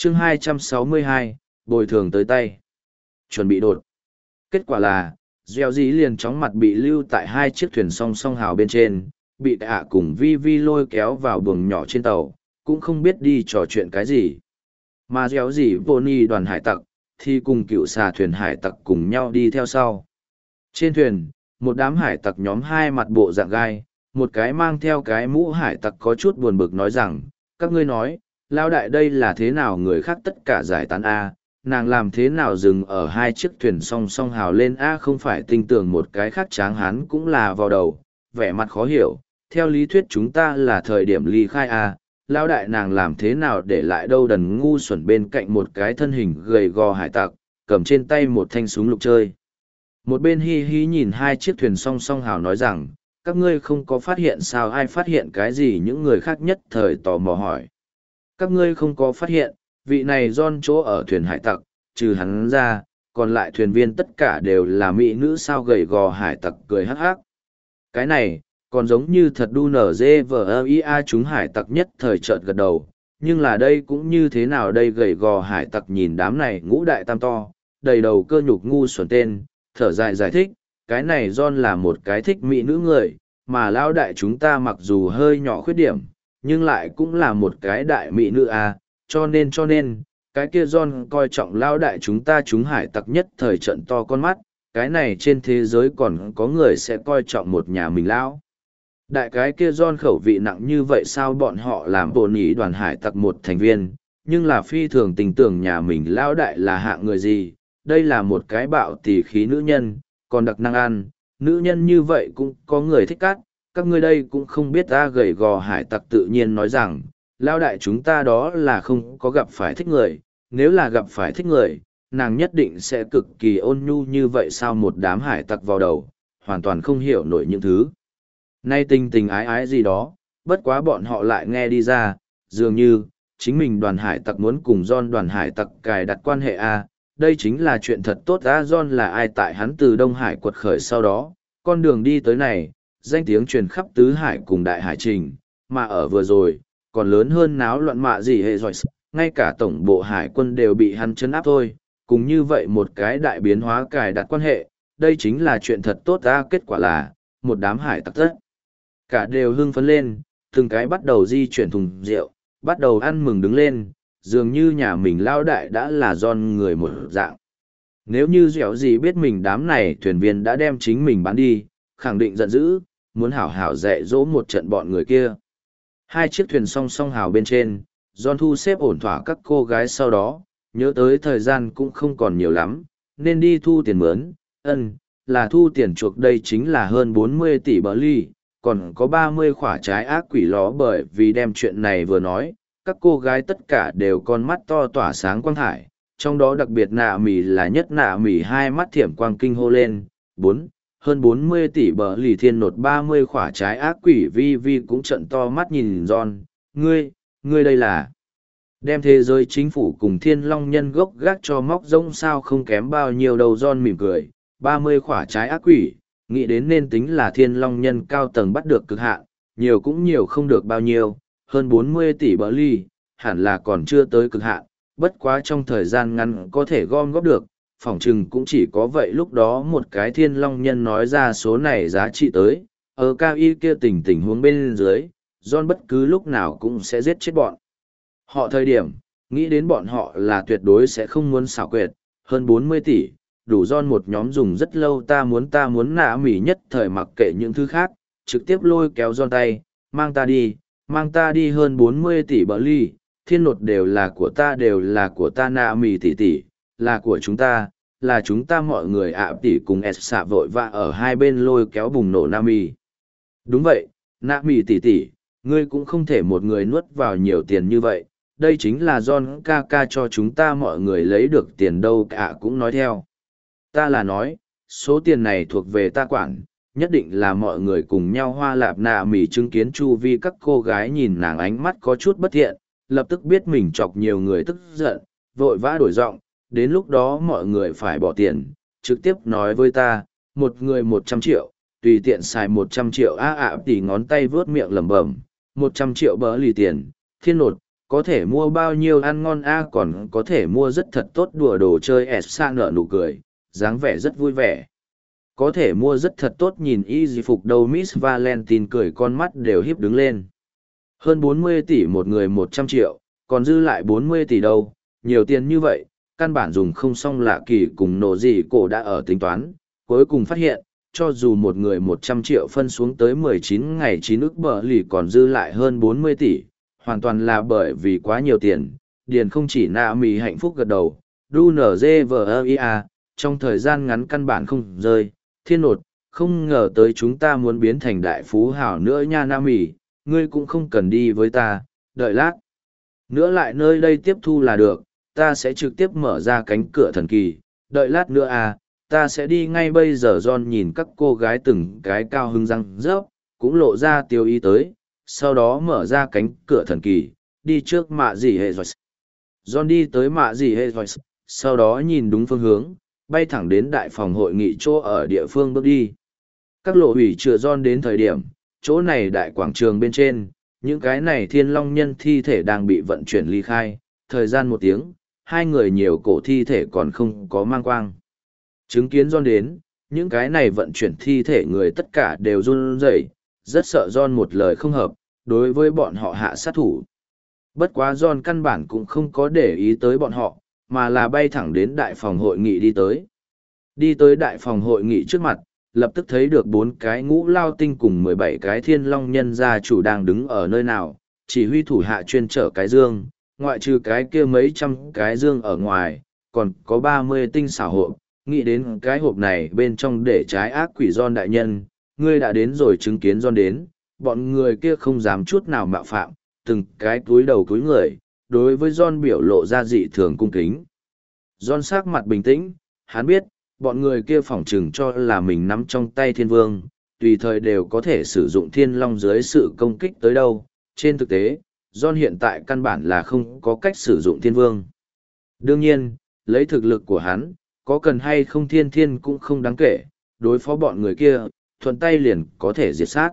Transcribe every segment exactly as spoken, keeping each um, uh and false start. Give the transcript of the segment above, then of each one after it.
chương hai trăm sáu mươi hai, bồi thường tới tay. Chuẩn bị đột. Kết quả là, gieo dí liền chóng mặt bị lưu tại hai chiếc thuyền song song hào bên trên, bị ạ cùng vi vi lôi kéo vào buồng nhỏ trên tàu, cũng không biết đi trò chuyện cái gì. Mà gieo dí vô ni đoàn hải tặc, thì cùng cựu xà thuyền hải tặc cùng nhau đi theo sau. Trên thuyền, một đám hải tặc nhóm hai mặt bộ dạng gai, một cái mang theo cái mũ hải tặc có chút buồn bực nói rằng, các ngươi nói, lao đại đây là thế nào người khác tất cả giải tán A, nàng làm thế nào dừng ở hai chiếc thuyền song song hào lên A không phải tinh tường một cái khác tráng hán cũng là vào đầu, vẻ mặt khó hiểu, theo lý thuyết chúng ta là thời điểm ly khai A, lao đại nàng làm thế nào để lại đâu đần ngu xuẩn bên cạnh một cái thân hình gầy gò hải tặc, cầm trên tay một thanh súng lục chơi. Một bên hi hi nhìn hai chiếc thuyền song song hào nói rằng, các ngươi không có phát hiện sao ai phát hiện cái gì những người khác nhất thời tò mò hỏi. Các ngươi không có phát hiện, vị này John chỗ ở thuyền hải tặc, trừ hắn ra, còn lại thuyền viên tất cả đều là mỹ nữ sao gầy gò hải tặc cười hắc hắc. Cái này, còn giống như thật đu nở dê vờ ia chúng hải tặc nhất thời chợt gật đầu, nhưng là đây cũng như thế nào đây gầy gò hải tặc nhìn đám này ngũ đại tam to, đầy đầu cơ nhục ngu xuẩn tên, thở dài giải thích, cái này John là một cái thích mỹ nữ người, mà lão đại chúng ta mặc dù hơi nhỏ khuyết điểm, nhưng lại cũng là một cái đại mỹ nữ à, cho nên cho nên, cái kia John coi trọng lão đại chúng ta chúng hải tặc nhất thời trận to con mắt, cái này trên thế giới còn có người sẽ coi trọng một nhà mình lão. Đại cái kia John khẩu vị nặng như vậy sao bọn họ làm bồn nhĩ đoàn hải tặc một thành viên, nhưng là phi thường tình tưởng nhà mình lão đại là hạng người gì, đây là một cái bạo tỷ khí nữ nhân, còn đặc năng ăn, nữ nhân như vậy cũng có người thích cắt, các ngươi đây cũng không biết ta gầy gò hải tặc tự nhiên nói rằng, lao đại chúng ta đó là không có gặp phải thích người, nếu là gặp phải thích người, nàng nhất định sẽ cực kỳ ôn nhu như vậy sao một đám hải tặc vào đầu, hoàn toàn không hiểu nổi những thứ. Nay tình tình ái ái gì đó, bất quá bọn họ lại nghe đi ra, dường như, chính mình đoàn hải tặc muốn cùng John đoàn hải tặc cài đặt quan hệ A, đây chính là chuyện thật tốt A John là ai tại hắn từ Đông Hải quật khởi sau đó, con đường đi tới này, danh tiếng truyền khắp tứ hải cùng đại hải trình, mà ở vừa rồi, còn lớn hơn náo loạn mạ gì hệ giỏi, ngay cả tổng bộ hải quân đều bị hắn chấn áp thôi, cùng như vậy một cái đại biến hóa cài đặt quan hệ, đây chính là chuyện thật tốt A kết quả là, một đám hải tặc tất. Cả đều hưng phấn lên, từng cái bắt đầu di chuyển thùng rượu, bắt đầu ăn mừng đứng lên, dường như nhà mình lao đại đã là John người một dạng. Nếu như dẻo gì biết mình đám này thuyền viên đã đem chính mình bán đi, khẳng định giận dữ, muốn hảo hảo dạy dỗ một trận bọn người kia. Hai chiếc thuyền song song hào bên trên, John thu xếp ổn thỏa các cô gái sau đó, nhớ tới thời gian cũng không còn nhiều lắm, nên đi thu tiền mướn, ân, là thu tiền chuộc đây chính là hơn bốn mươi tỷ bờ ly, còn có ba mươi khỏa trái ác quỷ ló bởi vì đem chuyện này vừa nói, các cô gái tất cả đều con mắt to tỏa sáng quang thải, trong đó đặc biệt nạ mỉ là nhất nạ mỉ hai mắt thiểm quang kinh hô lên, bốn, hơn bốn mươi tỷ bờ lì thiên nột ba mươi khỏa trái ác quỷ vi vi cũng trận to mắt nhìn John, ngươi, ngươi đây là đem thế giới chính phủ cùng thiên long nhân gốc gác cho móc rông sao không kém bao nhiêu đầu John mỉm cười, ba mươi khỏa trái ác quỷ, nghĩ đến nên tính là thiên long nhân cao tầng bắt được cực hạn, nhiều cũng nhiều không được bao nhiêu, hơn bốn mươi tỷ bờ ly, hẳn là còn chưa tới cực hạn, bất quá trong thời gian ngắn có thể gom góp được, phỏng chừng cũng chỉ có vậy lúc đó một cái thiên long nhân nói ra số này giá trị tới, ở cao y kia tình tình huống bên dưới, John bất cứ lúc nào cũng sẽ giết chết bọn. Họ thời điểm, nghĩ đến bọn họ là tuyệt đối sẽ không muốn xảo quyệt, hơn bốn mươi tỷ, đủ John một nhóm dùng rất lâu ta muốn ta muốn nạ mỉ nhất thời mặc kệ những thứ khác, trực tiếp lôi kéo John tay, mang ta đi, mang ta đi hơn bốn mươi tỷ bờ ly, thiên nột đều là của ta đều là của ta nạ mỉ tỷ tỷ, là của chúng ta, là chúng ta mọi người ạ tỷ cùng S xạ vội vã ở hai bên lôi kéo bùng nổ nạ mỉ. Đúng vậy, nạ mỉ tỷ tỷ, ngươi cũng không thể một người nuốt vào nhiều tiền như vậy, đây chính là John ca ca cho chúng ta mọi người lấy được tiền đâu cả cũng nói theo. Ta là nói, số tiền này thuộc về ta quản, nhất định là mọi người cùng nhau hoa lạp nạ mỉ chứng kiến chu vi các cô gái nhìn nàng ánh mắt có chút bất thiện, lập tức biết mình chọc nhiều người tức giận, vội vã đổi giọng, đến lúc đó mọi người phải bỏ tiền, trực tiếp nói với ta, một người một trăm triệu, tùy tiện xài một trăm triệu a ạ tỉ ngón tay vướt miệng lẩm bẩm, một trăm triệu bỡ lì tiền, thiên nột, có thể mua bao nhiêu ăn ngon a còn có thể mua rất thật tốt đùa đồ chơi s sa nở nụ cười, dáng vẻ rất vui vẻ. Có thể mua rất thật tốt nhìn y di phục đâu Miss Valentine cười con mắt đều hiếp đứng lên. Hơn bốn mươi tỷ một người một trăm triệu, còn dư lại bốn mươi tỷ đâu, nhiều tiền như vậy, căn bản dùng không xong lạ kỳ cùng nổ gì cổ đã ở tính toán, cuối cùng phát hiện, cho dù một người một trăm triệu phân xuống tới mười chín ngày chín ức bờ lì còn dư lại hơn bốn mươi tỷ, hoàn toàn là bởi vì quá nhiều tiền, điền không chỉ nạ mì hạnh phúc gật đầu, đu nở dê vờ ia, trong thời gian ngắn căn bản không rơi, thiên nột, không ngờ tới chúng ta muốn biến thành đại phú hảo nữa nha Nam Mỹ, ngươi cũng không cần đi với ta, đợi lát. Nữa lại nơi đây tiếp thu là được, ta sẽ trực tiếp mở ra cánh cửa thần kỳ, đợi lát nữa à, ta sẽ đi ngay bây giờ. John nhìn các cô gái từng cái cao hứng răng rớp, cũng lộ ra tiêu ý tới, sau đó mở ra cánh cửa thần kỳ, đi trước mạ dì hệ rồi. John đi tới mạ dì hệ rồi, sau đó nhìn đúng phương hướng, bay thẳng đến đại phòng hội nghị chỗ ở địa phương bước đi. Các lộ hủy chưa John đến thời điểm, chỗ này đại quảng trường bên trên, những cái này thiên long nhân thi thể đang bị vận chuyển ly khai, thời gian một tiếng, hai người nhiều cổ thi thể còn không có mang quang. Chứng kiến John đến, những cái này vận chuyển thi thể người tất cả đều run rẩy, rất sợ John một lời không hợp, đối với bọn họ hạ sát thủ. Bất quá John căn bản cũng không có để ý tới bọn họ, mà là bay thẳng đến đại phòng hội nghị đi tới. Đi tới đại phòng hội nghị trước mặt, lập tức thấy được bốn cái ngũ lao tinh cùng mười bảy cái thiên long nhân gia chủ đang đứng ở nơi nào, chỉ huy thủ hạ chuyên trở cái dương, ngoại trừ cái kia mấy trăm cái dương ở ngoài, còn có ba mươi tinh xảo hộp, nghĩ đến cái hộp này bên trong để trái ác quỷ John đại nhân, ngươi đã đến rồi. Chứng kiến John đến, bọn người kia không dám chút nào mạo phạm, từng cái túi đầu túi người, đối với John biểu lộ ra dị thường cung kính. John sắc mặt bình tĩnh, hắn biết, bọn người kia phỏng chừng cho là mình nắm trong tay thiên vương, tùy thời đều có thể sử dụng thiên long dưới sự công kích tới đâu. Trên thực tế, John hiện tại căn bản là không có cách sử dụng thiên vương. Đương nhiên, lấy thực lực của hắn, có cần hay không thiên thiên cũng không đáng kể, đối phó bọn người kia, thuận tay liền có thể diệt sát.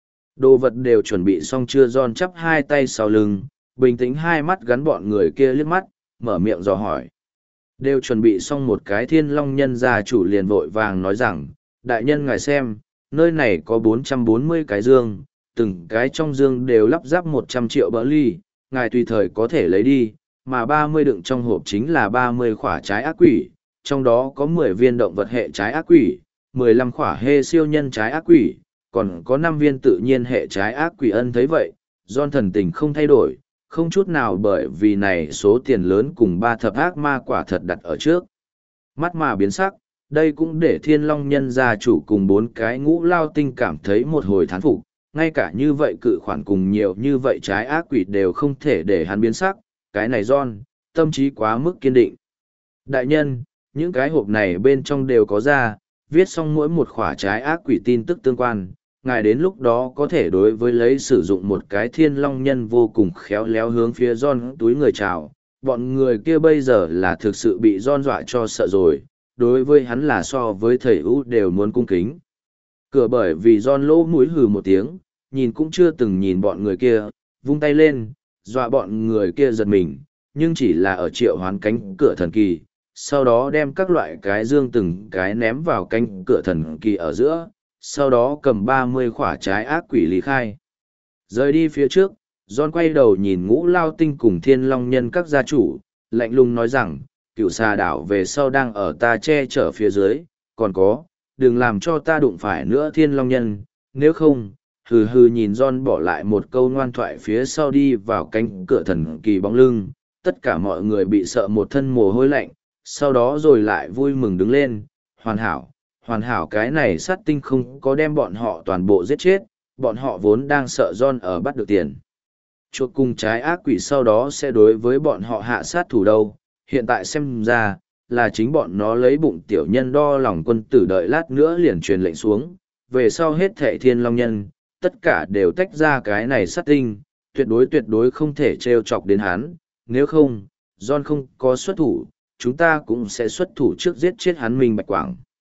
Đồ vật đều chuẩn bị xong chưa? John chắp hai tay sau lưng, bình tĩnh hai mắt gắn bọn người kia liếc mắt, mở miệng dò hỏi. Đều chuẩn bị xong một cái thiên long nhân gia chủ liền vội vàng nói rằng, đại nhân ngài xem, nơi này có bốn trăm bốn mươi cái dương, từng cái trong dương đều lắp ráp một trăm triệu bỡ ly, ngài tùy thời có thể lấy đi, mà ba mươi đựng trong hộp chính là ba mươi khỏa trái ác quỷ, trong đó có mười viên động vật hệ trái ác quỷ, mười lăm khỏa hê siêu nhân trái ác quỷ, còn có năm viên tự nhiên hệ trái ác quỷ. Ân thấy vậy, John thần tình không thay đổi, không chút nào, bởi vì này số tiền lớn cùng ba thập ác ma quả thật đặt ở trước mắt mà biến sắc. Đây cũng để thiên long nhân gia chủ cùng bốn cái ngũ lao tinh cảm thấy một hồi thán phục, ngay cả như vậy cự khoản cùng nhiều như vậy trái ác quỷ đều không thể để hắn biến sắc. Cái này John, tâm trí quá mức kiên định. Đại nhân, những cái hộp này bên trong đều có ra, viết xong mỗi một khỏa trái ác quỷ tin tức tương quan, ngài đến lúc đó có thể đối với lấy sử dụng một cái thiên long nhân vô cùng khéo léo hướng phía John túi người chào. Bọn người kia bây giờ là thực sự bị John dọa cho sợ rồi, đối với hắn là so với thầy ú đều muốn cung kính. Cửa bởi vì John lỗ mũi hừ một tiếng, nhìn cũng chưa từng nhìn bọn người kia, vung tay lên, dọa bọn người kia giật mình, nhưng chỉ là ở triệu hoán cánh cửa thần kỳ, sau đó đem các loại cái dương từng cái ném vào cánh cửa thần kỳ ở giữa, sau đó cầm ba mươi khỏa trái ác quỷ lý khai. Rời đi phía trước, John quay đầu nhìn ngũ lao tinh cùng thiên long nhân các gia chủ, lạnh lùng nói rằng, cựu xà đảo về sau đang ở ta che chở phía dưới, còn có, đừng làm cho ta đụng phải nữa thiên long nhân, nếu không, hừ hừ. Nhìn John bỏ lại một câu ngoan thoại phía sau đi vào cánh cửa thần kỳ bóng lưng, tất cả mọi người bị sợ một thân mồ hôi lạnh, sau đó rồi lại vui mừng đứng lên. Hoàn hảo, hoàn hảo, cái này sát tinh không có đem bọn họ toàn bộ giết chết, bọn họ vốn đang sợ John ở bắt được tiền chuột cùng trái ác quỷ sau đó sẽ đối với bọn họ hạ sát thủ đâu. Hiện tại xem ra, là chính bọn nó lấy bụng tiểu nhân đo lòng quân tử, đợi lát nữa liền truyền lệnh xuống, về sau hết thệ thiên long nhân, tất cả đều tách ra cái này sát tinh, tuyệt đối tuyệt đối không thể trêu chọc đến hắn, nếu không, John không có xuất thủ, chúng ta cũng sẽ xuất thủ trước giết chết hắn. Minh Bạch Quảng